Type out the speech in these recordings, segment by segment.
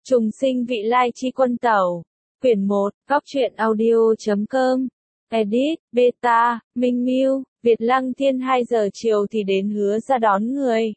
Trùng sinh vị lai chi quân tẩu. Quyển 1, góc truyện audio.com. Edit, Beta, Minh Miu, Việt Lăng Thiên 2 giờ chiều thì đến Hứa ra đón người.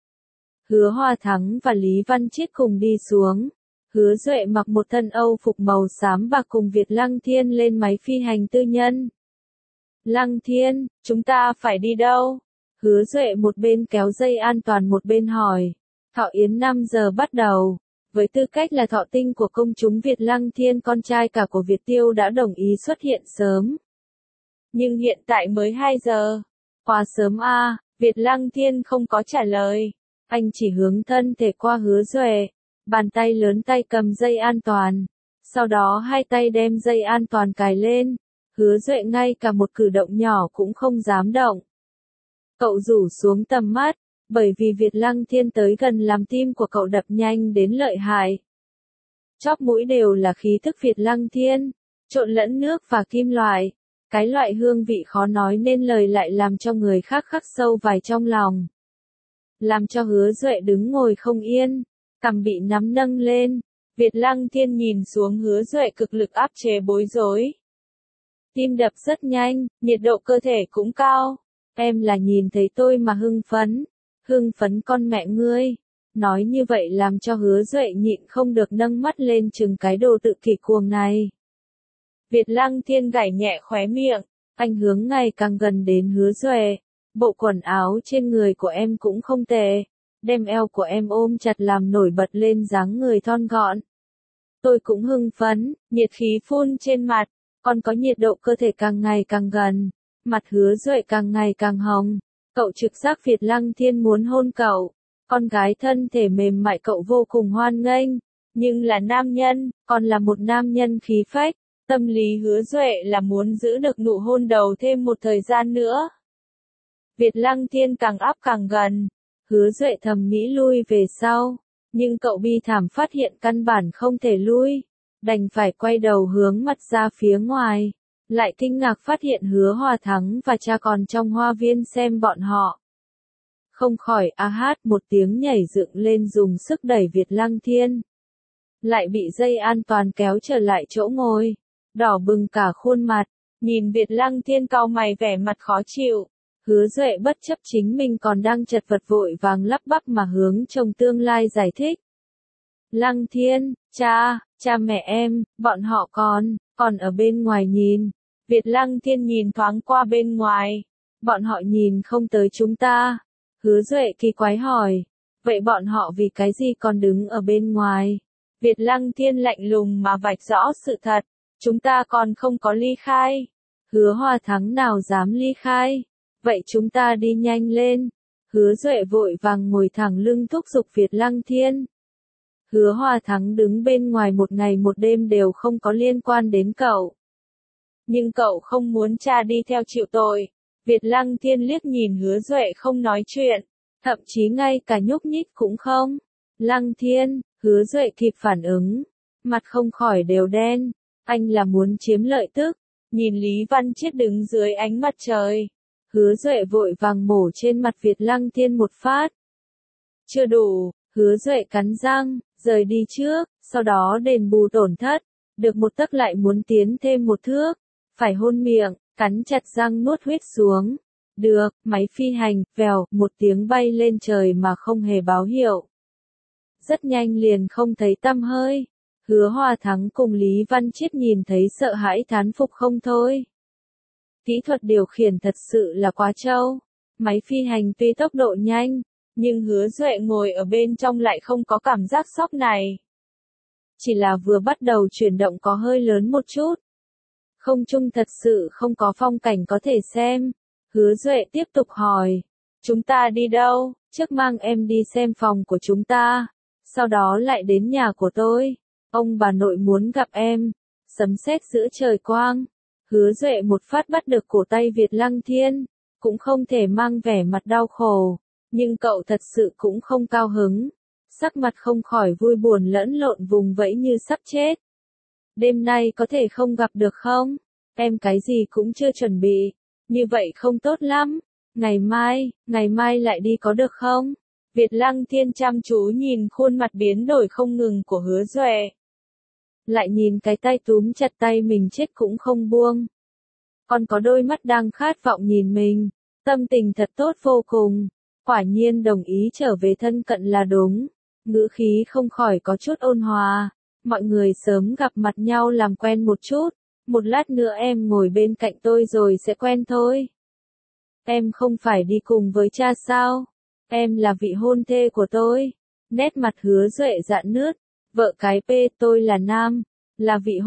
Hứa Hoa Thắng và Lý Văn Chiết cùng đi xuống. Hứa Duệ mặc một thân Âu phục màu xám bạc cùng Việt Lăng Thiên lên máy phi hành tư nhân. Lăng Thiên, chúng ta phải đi đâu? Hứa Duệ một bên kéo dây an toàn một bên hỏi. Thọ yến 5 giờ bắt đầu. Với tư cách là thọ tinh của công chúng, Việt Lăng Thiên con trai cả của Việt Tiêu đã đồng ý xuất hiện sớm. Nhưng hiện tại mới 2 giờ. Quá sớm à, Việt Lăng Thiên không có trả lời. Anh chỉ hướng thân thể qua Hứa Duệ. Bàn tay lớn tay cầm dây an toàn. Sau đó hai tay đem dây an toàn cài lên. Hứa Duệ ngay cả một cử động nhỏ cũng không dám động. Cậu rủ xuống tầm mắt. Bởi vì Việt Lăng Thiên tới gần làm tim của cậu đập nhanh đến lợi hại. Chóp mũi đều là khí thức Việt Lăng Thiên, trộn lẫn nước và kim loại. Cái loại hương vị khó nói nên lời lại làm cho người khác khắc sâu vào trong lòng. Làm cho Hứa Duệ đứng ngồi không yên, cằm bị nắm nâng lên. Việt Lăng Thiên nhìn xuống Hứa Duệ cực lực áp chế bối rối. Tim đập rất nhanh, nhiệt độ cơ thể cũng cao. Em là nhìn thấy tôi mà hưng phấn. Hưng phấn con mẹ ngươi. Nói như vậy làm cho Hứa Duệ nhịn không được nâng mắt lên chừng cái đồ tự kỷ cuồng này. Việt Lăng Thiên gảy nhẹ khóe miệng, anh hướng ngày càng gần đến Hứa Duệ. Bộ quần áo trên người của em cũng không tệ, đem eo của em ôm chặt làm nổi bật lên dáng người thon gọn. Tôi cũng hưng phấn, nhiệt khí phun trên mặt, còn có nhiệt độ cơ thể càng ngày càng gần, mặt Hứa Duệ càng ngày càng hồng. Cậu trực giác Việt Lăng Thiên muốn hôn cậu, con gái thân thể mềm mại cậu vô cùng hoan nghênh, nhưng là nam nhân, còn là một nam nhân khí phách, tâm lý Hứa Duệ là muốn giữ được nụ hôn đầu thêm một thời gian nữa. Việt Lăng Thiên càng áp càng gần, Hứa Duệ thầm nghĩ lui về sau, nhưng cậu bi thảm phát hiện căn bản không thể lui, đành phải quay đầu hướng mặt ra phía ngoài. Lại kinh ngạc phát hiện Hứa Hoa Thắng và cha còn trong hoa viên xem bọn họ. Không khỏi hát một tiếng nhảy dựng lên dùng sức đẩy Việt Lăng Thiên. Lại bị dây an toàn kéo trở lại chỗ ngồi. Đỏ bừng cả khuôn mặt, nhìn Việt Lăng Thiên cau mày vẻ mặt khó chịu. Hứa Duệ bất chấp chính mình còn đang chật vật vội vàng lắp bắp mà hướng chồng tương lai giải thích. Lăng Thiên, cha mẹ em, bọn họ còn ở bên ngoài nhìn. Việt Lăng Thiên nhìn thoáng qua bên ngoài. Bọn họ nhìn không tới chúng ta. Hứa Duệ kỳ quái hỏi. Vậy bọn họ vì cái gì còn đứng ở bên ngoài? Việt Lăng Thiên lạnh lùng mà vạch rõ sự thật. Chúng ta còn không có ly khai. Hứa Hoa Thắng nào dám ly khai. Vậy chúng ta đi nhanh lên. Hứa Duệ vội vàng ngồi thẳng lưng thúc giục Việt Lăng Thiên. Hứa Hoa Thắng đứng bên ngoài một ngày một đêm đều không có liên quan đến cậu. Nhưng cậu không muốn cha đi theo chịu tội. Việt Lăng Thiên liếc nhìn Hứa Duệ không nói chuyện, thậm chí ngay cả nhúc nhích cũng không. Lăng Thiên, Hứa Duệ kịp phản ứng, mặt không khỏi đều đen, anh là muốn chiếm lợi tức. Nhìn Lý Văn Chiết đứng dưới ánh mặt trời, Hứa Duệ vội vàng mổ trên mặt Việt Lăng Thiên một phát. Chưa đủ, Hứa Duệ cắn răng, rời đi trước, sau đó đền bù tổn thất, được một tấc lại muốn tiến thêm một thước. Phải hôn miệng, cắn chặt răng nuốt huyết xuống. Được, máy phi hành, vèo, một tiếng bay lên trời mà không hề báo hiệu. Rất nhanh liền không thấy tăm hơi. Hứa Hoa Thắng cùng Lý Văn Chiết nhìn thấy sợ hãi thán phục không thôi. Kỹ thuật điều khiển thật sự là quá trâu. Máy phi hành tuy tốc độ nhanh, nhưng Hứa Duệ ngồi ở bên trong lại không có cảm giác sốc này. Chỉ là vừa bắt đầu chuyển động có hơi lớn một chút. Không trung thật sự không có phong cảnh có thể xem. Hứa Duệ tiếp tục hỏi. Chúng ta đi đâu? Trước mang em đi xem phòng của chúng ta. Sau đó lại đến nhà của tôi. Ông bà nội muốn gặp em. Sấm sét giữa trời quang. Hứa Duệ một phát bắt được cổ tay Việt Lăng Thiên. Cũng không thể mang vẻ mặt đau khổ. Nhưng cậu thật sự cũng không cao hứng. Sắc mặt không khỏi vui buồn lẫn lộn vùng vẫy như sắp chết. Đêm nay có thể không gặp được không? Em cái gì cũng chưa chuẩn bị. Như vậy không tốt lắm. Ngày mai lại đi có được không? Việt Lăng Thiên chăm chú nhìn khuôn mặt biến đổi không ngừng của Hứa Duệ. Lại nhìn cái tay túm chặt tay mình chết cũng không buông. Còn có đôi mắt đang khát vọng nhìn mình, tâm tình thật tốt vô cùng. Quả nhiên đồng ý trở về thân cận là đúng. Ngữ khí không khỏi có chút ôn hòa. Mọi người sớm gặp mặt nhau làm quen một chút. Một lát nữa em ngồi bên cạnh tôi rồi sẽ quen thôi. Em không phải đi cùng với cha sao? Em là vị hôn thê của tôi. Nét mặt Hứa Duệ rạn nứt. Vợ cái P, tôi là nam. Là vị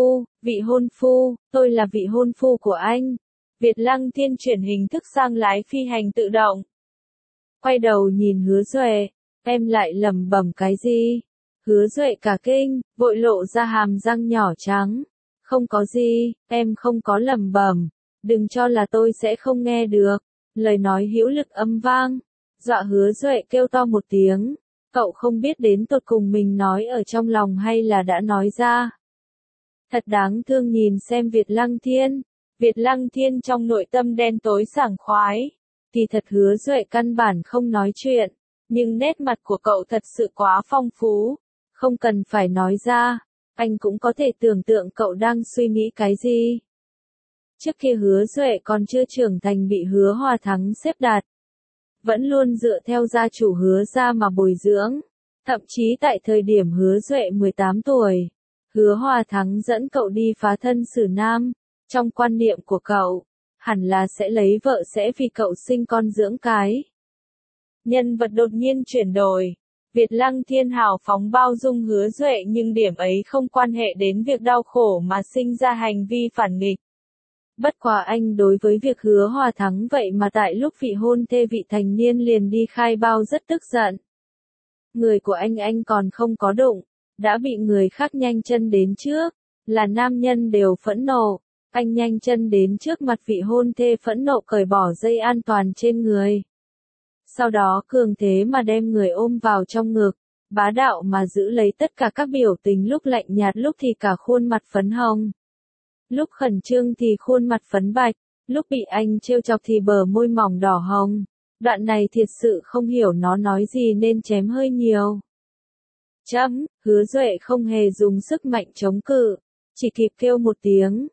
hôn phu, tôi là vị hôn phu của anh. Việt Lăng Thiên chuyển hình thức sang lái phi hành tự động. Quay đầu nhìn Hứa Duệ, em lại lẩm bẩm cái gì? Hứa Duệ cả kinh, vội lộ ra hàm răng nhỏ trắng. Không có gì, em không có lẩm bẩm, đừng cho là tôi sẽ không nghe được. Lời nói hữu lực âm vang, dọa Hứa Duệ kêu to một tiếng. Cậu không biết đến tột cùng mình nói ở trong lòng hay là đã nói ra. Thật đáng thương nhìn xem Việt Lăng Thiên. Việt Lăng Thiên trong nội tâm đen tối sảng khoái. Thì thật Hứa Duệ căn bản không nói chuyện. Nhưng nét mặt của cậu thật sự quá phong phú. Không cần phải nói ra. Anh cũng có thể tưởng tượng cậu đang suy nghĩ cái gì. Trước kia Hứa Duệ còn chưa trưởng thành bị Hứa Hòa Thắng xếp đặt. Vẫn luôn dựa theo gia chủ Hứa gia mà bồi dưỡng. Thậm chí tại thời điểm Hứa Duệ 18 tuổi. Hứa Hòa Thắng dẫn cậu đi phá thân xử nam. Trong quan niệm của cậu, hẳn là sẽ lấy vợ sẽ vì cậu sinh con dưỡng cái. Nhân vật đột nhiên chuyển đổi. Việt Lăng Thiên hào phóng bao dung Hứa Duệ nhưng điểm ấy không quan hệ đến việc đau khổ mà sinh ra hành vi phản nghịch. Bất quá anh đối với việc Hứa Hòa Thắng vậy mà tại lúc vị hôn thê vị thành niên liền đi khai bao rất tức giận. Người của anh còn không có đụng, đã bị người khác nhanh chân đến trước, là nam nhân đều phẫn nộ. Anh nhanh chân đến trước mặt vị hôn thê phẫn nộ cởi bỏ dây an toàn trên người. Sau đó cường thế mà đem người ôm vào trong ngực, bá đạo mà giữ lấy tất cả các biểu tình lúc lạnh nhạt lúc thì cả khuôn mặt phấn hồng. Lúc khẩn trương thì khuôn mặt phấn bạch, lúc bị anh trêu chọc thì bờ môi mỏng đỏ hồng. Đoạn này thiệt sự không hiểu nó nói gì nên chém hơi nhiều. Hứa Duệ không hề dùng sức mạnh chống cự, chỉ kịp kêu một tiếng.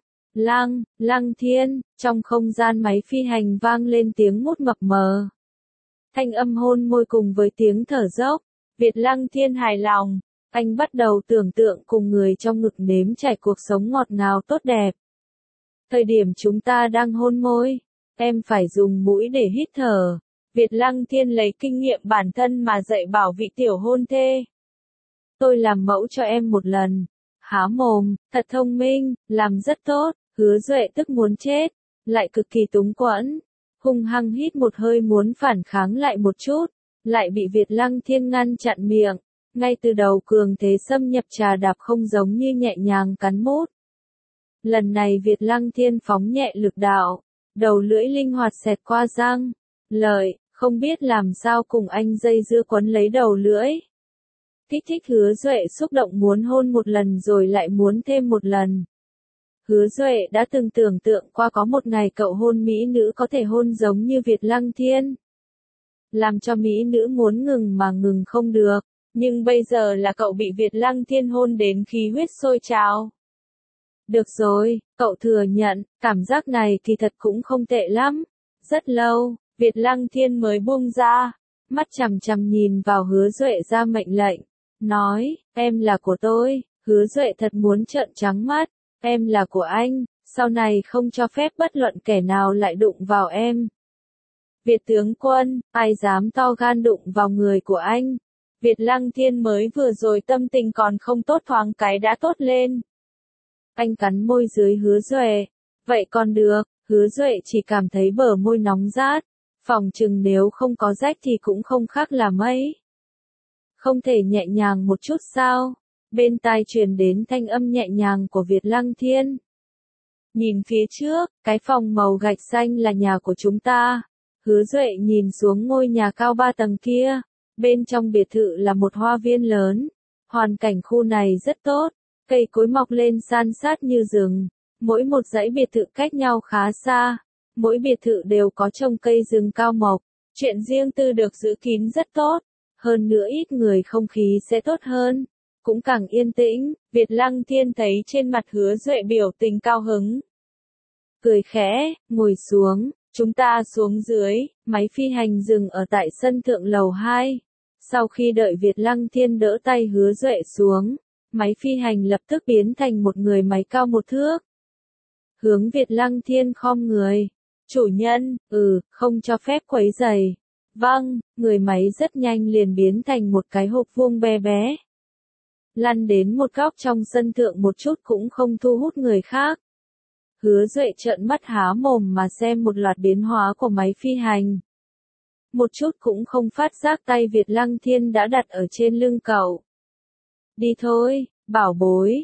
Lăng Thiên, trong không gian máy phi hành vang lên tiếng mút mập mờ. Thanh âm hôn môi cùng với tiếng thở dốc, Việt Lăng Thiên hài lòng, anh bắt đầu tưởng tượng cùng người trong ngực nếm trải cuộc sống ngọt ngào tốt đẹp. Thời điểm chúng ta đang hôn môi, em phải dùng mũi để hít thở. Việt Lăng Thiên lấy kinh nghiệm bản thân mà dạy bảo vị tiểu hôn thê. Tôi làm mẫu cho em một lần. Há mồm, thật thông minh, làm rất tốt. Hứa Duệ tức muốn chết, lại cực kỳ túng quẫn, hung hăng hít một hơi muốn phản kháng lại một chút, lại bị Việt Lăng Thiên ngăn chặn miệng. Ngay từ đầu cường thế xâm nhập trà đạp không giống như nhẹ nhàng cắn mút. Lần này Việt Lăng Thiên phóng nhẹ lực đạo, đầu lưỡi linh hoạt xẹt qua răng, lợi, không biết làm sao cùng anh dây dưa quấn lấy đầu lưỡi. Kích thích Hứa Duệ xúc động muốn hôn một lần rồi lại muốn thêm một lần. Hứa Duệ đã từng tưởng tượng qua có một ngày cậu hôn mỹ nữ có thể hôn giống như Việt Lăng Thiên. Làm cho mỹ nữ muốn ngừng mà ngừng không được, nhưng bây giờ là cậu bị Việt Lăng Thiên hôn đến khí huyết sôi trào. Được rồi, cậu thừa nhận, cảm giác này kỳ thật cũng không tệ lắm. Rất lâu, Việt Lăng Thiên mới buông ra, mắt chằm chằm nhìn vào Hứa Duệ ra mệnh lệnh, nói, em là của tôi. Hứa Duệ thật muốn trợn trắng mắt. Em là của anh, sau này không cho phép bất luận kẻ nào lại đụng vào em. Việt tướng quân, ai dám to gan đụng vào người của anh? Việt Lăng Thiên mới vừa rồi tâm tình còn không tốt thoáng cái đã tốt lên. Anh cắn môi dưới Hứa Duệ. Vậy còn được, Hứa Duệ chỉ cảm thấy bờ môi nóng rát. Phòng chừng nếu không có rách thì cũng không khác là mấy. Không thể nhẹ nhàng một chút sao? Bên tai truyền đến thanh âm nhẹ nhàng của Việt Lăng Thiên. Nhìn phía trước, cái phòng màu gạch xanh là nhà của chúng ta. Hứa Duệ nhìn xuống ngôi nhà cao 3 tầng kia. Bên trong biệt thự là một hoa viên lớn. Hoàn cảnh khu này rất tốt. Cây cối mọc lên san sát như rừng. Mỗi một dãy biệt thự cách nhau khá xa. Mỗi biệt thự đều có trồng cây rừng cao mộc. Chuyện riêng tư được giữ kín rất tốt. Hơn nữa ít người không khí sẽ tốt hơn. Cũng càng yên tĩnh, Việt Lăng Thiên thấy trên mặt Hứa Duệ biểu tình cao hứng. Cười khẽ, ngồi xuống, chúng ta xuống dưới, máy phi hành dừng ở tại sân thượng lầu 2. Sau khi đợi Việt Lăng Thiên đỡ tay Hứa Duệ xuống, máy phi hành lập tức biến thành một người máy cao 1 thước. Hướng Việt Lăng Thiên khom người. Chủ nhân, không cho phép quấy rầy. Vâng, người máy rất nhanh liền biến thành một cái hộp vuông bé bé. Lăn đến một góc trong sân thượng một chút cũng không thu hút người khác. Hứa Duệ trợn mắt há mồm mà xem một loạt biến hóa của máy phi hành. Một chút cũng không phát giác tay Việt Lăng Thiên đã đặt ở trên lưng cậu. Đi thôi, bảo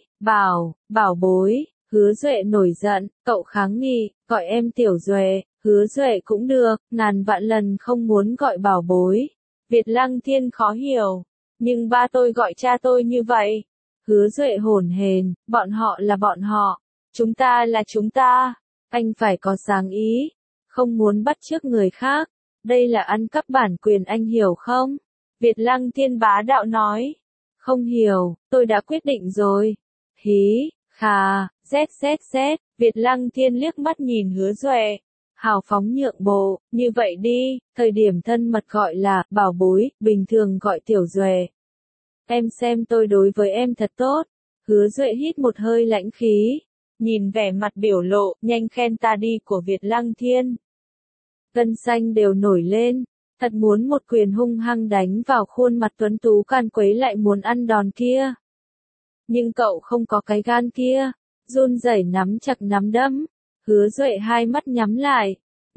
bối, Hứa Duệ nổi giận, cậu kháng nghị, gọi em Tiểu Duệ, Hứa Duệ cũng được, ngàn vạn lần không muốn gọi bảo bối. Việt Lăng Thiên khó hiểu, nhưng ba tôi gọi cha tôi như vậy. Hứa Duệ hổn hển, bọn họ là bọn họ, chúng ta là chúng ta, anh phải có sáng ý, không muốn bắt chước người khác, đây là ăn cắp bản quyền anh hiểu không? Việt Lăng Thiên bá đạo nói, không hiểu, tôi đã quyết định rồi. Hí, khà, z, Việt Lăng Thiên liếc mắt nhìn Hứa Duệ, hào phóng nhượng bộ, như vậy đi, thời điểm thân mật gọi là bảo bối, bình thường gọi Tiểu Duệ. Em xem tôi đối với em thật tốt. Hứa Duệ hít một hơi lãnh khí, nhìn vẻ mặt biểu lộ, nhanh khen ta đi của Việt Lăng Thiên. Gân xanh đều nổi lên, thật muốn một quyền hung hăng đánh vào khuôn mặt tuấn tú càn quấy lại muốn ăn đòn kia. Nhưng cậu không có cái gan kia, run rẩy nắm chặt nắm đấm. Hứa Duệ hai mắt nhắm lại,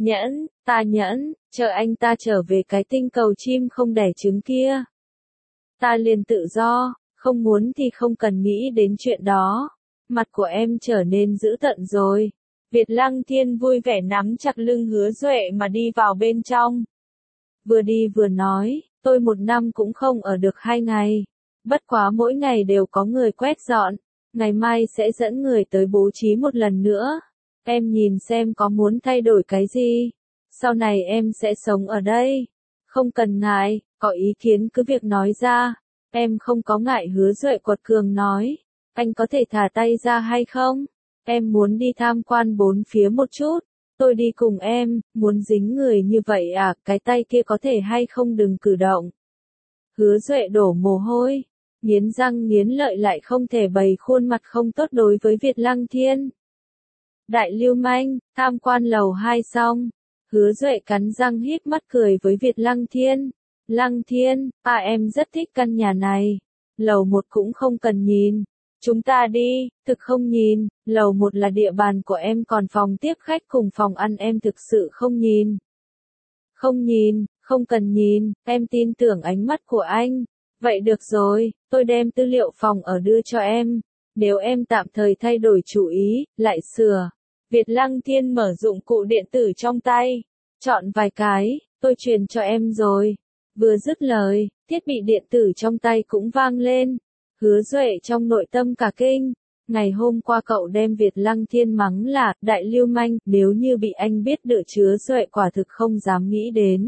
nhẫn, chờ anh ta trở về cái tinh cầu chim không đẻ trứng kia. Ta liền tự do, không muốn thì không cần nghĩ đến chuyện đó. Mặt của em trở nên dữ tợn rồi. Việt Lăng Thiên vui vẻ nắm chặt lưng Hứa Duệ mà đi vào bên trong. Vừa đi vừa nói, tôi 1 năm cũng không ở được 2 ngày. Bất quá mỗi ngày đều có người quét dọn. Ngày mai sẽ dẫn người tới bố trí một lần nữa. Em nhìn xem có muốn thay đổi cái gì. Sau này em sẽ sống ở đây. Không cần ngại, có ý kiến cứ việc nói ra. Em không có ngại. Hứa Duệ quật cường nói. Anh có thể thả tay ra hay không? Em muốn đi tham quan 4 phía một chút. Tôi đi cùng em, muốn dính người như vậy à, cái tay kia có thể hay không đừng cử động. Hứa Duệ đổ mồ hôi, nghiến răng nghiến lợi lại không thể bày khuôn mặt không tốt đối với Việt Lăng Thiên. Đại lưu manh, tham quan lầu 2 xong. Hứa Duệ cắn răng híp mắt cười với Việt Lăng Thiên. Lăng Thiên, em rất thích căn nhà này. Lầu 1 cũng không cần nhìn. Chúng ta đi, thực không nhìn, lầu 1 là địa bàn của em còn phòng tiếp khách cùng phòng ăn em thực sự không nhìn. Không nhìn, không cần nhìn, em tin tưởng ánh mắt của anh. Vậy được rồi, tôi đem tư liệu phòng ở đưa cho em. Nếu em tạm thời thay đổi chủ ý, lại sửa. Việt Lăng Thiên mở dụng cụ điện tử trong tay. Chọn vài cái, tôi truyền cho em rồi. Vừa dứt lời, thiết bị điện tử trong tay cũng vang lên. Hứa Duệ trong nội tâm cả kinh. Ngày hôm qua cậu đem Việt Lăng Thiên mắng là đại lưu manh, nếu như bị anh biết được chứa Duệ quả thực không dám nghĩ đến.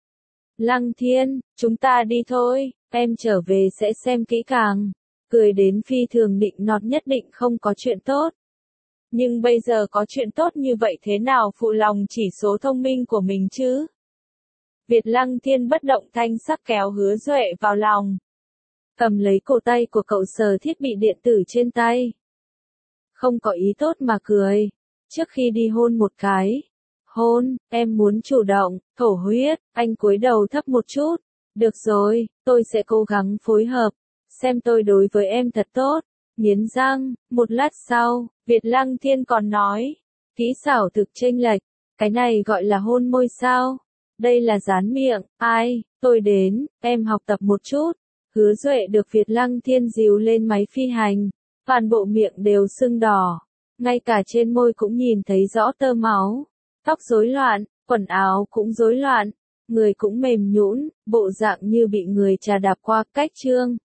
Lăng Thiên, chúng ta đi thôi, em trở về sẽ xem kỹ càng. Cười đến phi thường định nọt nhất định không có chuyện tốt. Nhưng bây giờ có chuyện tốt như vậy thế nào phụ lòng chỉ số thông minh của mình chứ? Việt Lăng Thiên bất động thanh sắc kéo Hứa Duệ vào lòng. Cầm lấy cổ tay của cậu sờ thiết bị điện tử trên tay. Không có ý tốt mà cười. Trước khi đi hôn một cái. Hôn, em muốn chủ động, thổ huyết, anh cúi đầu thấp một chút. Được rồi, tôi sẽ cố gắng phối hợp. Xem tôi đối với em thật tốt. Nghiến răng, một lát sau, Việt Lăng Thiên còn nói. Kỹ xảo thực chênh lệch, cái này gọi là hôn môi sao? Đây là dán miệng, tôi đến, em học tập một chút. Hứa Duệ được Việt Lăng Thiên dìu lên máy phi hành, toàn bộ miệng đều sưng đỏ, ngay cả trên môi cũng nhìn thấy rõ tơ máu, tóc rối loạn, quần áo cũng rối loạn, người cũng mềm nhũn, bộ dạng như bị người trà đạp qua cách chương.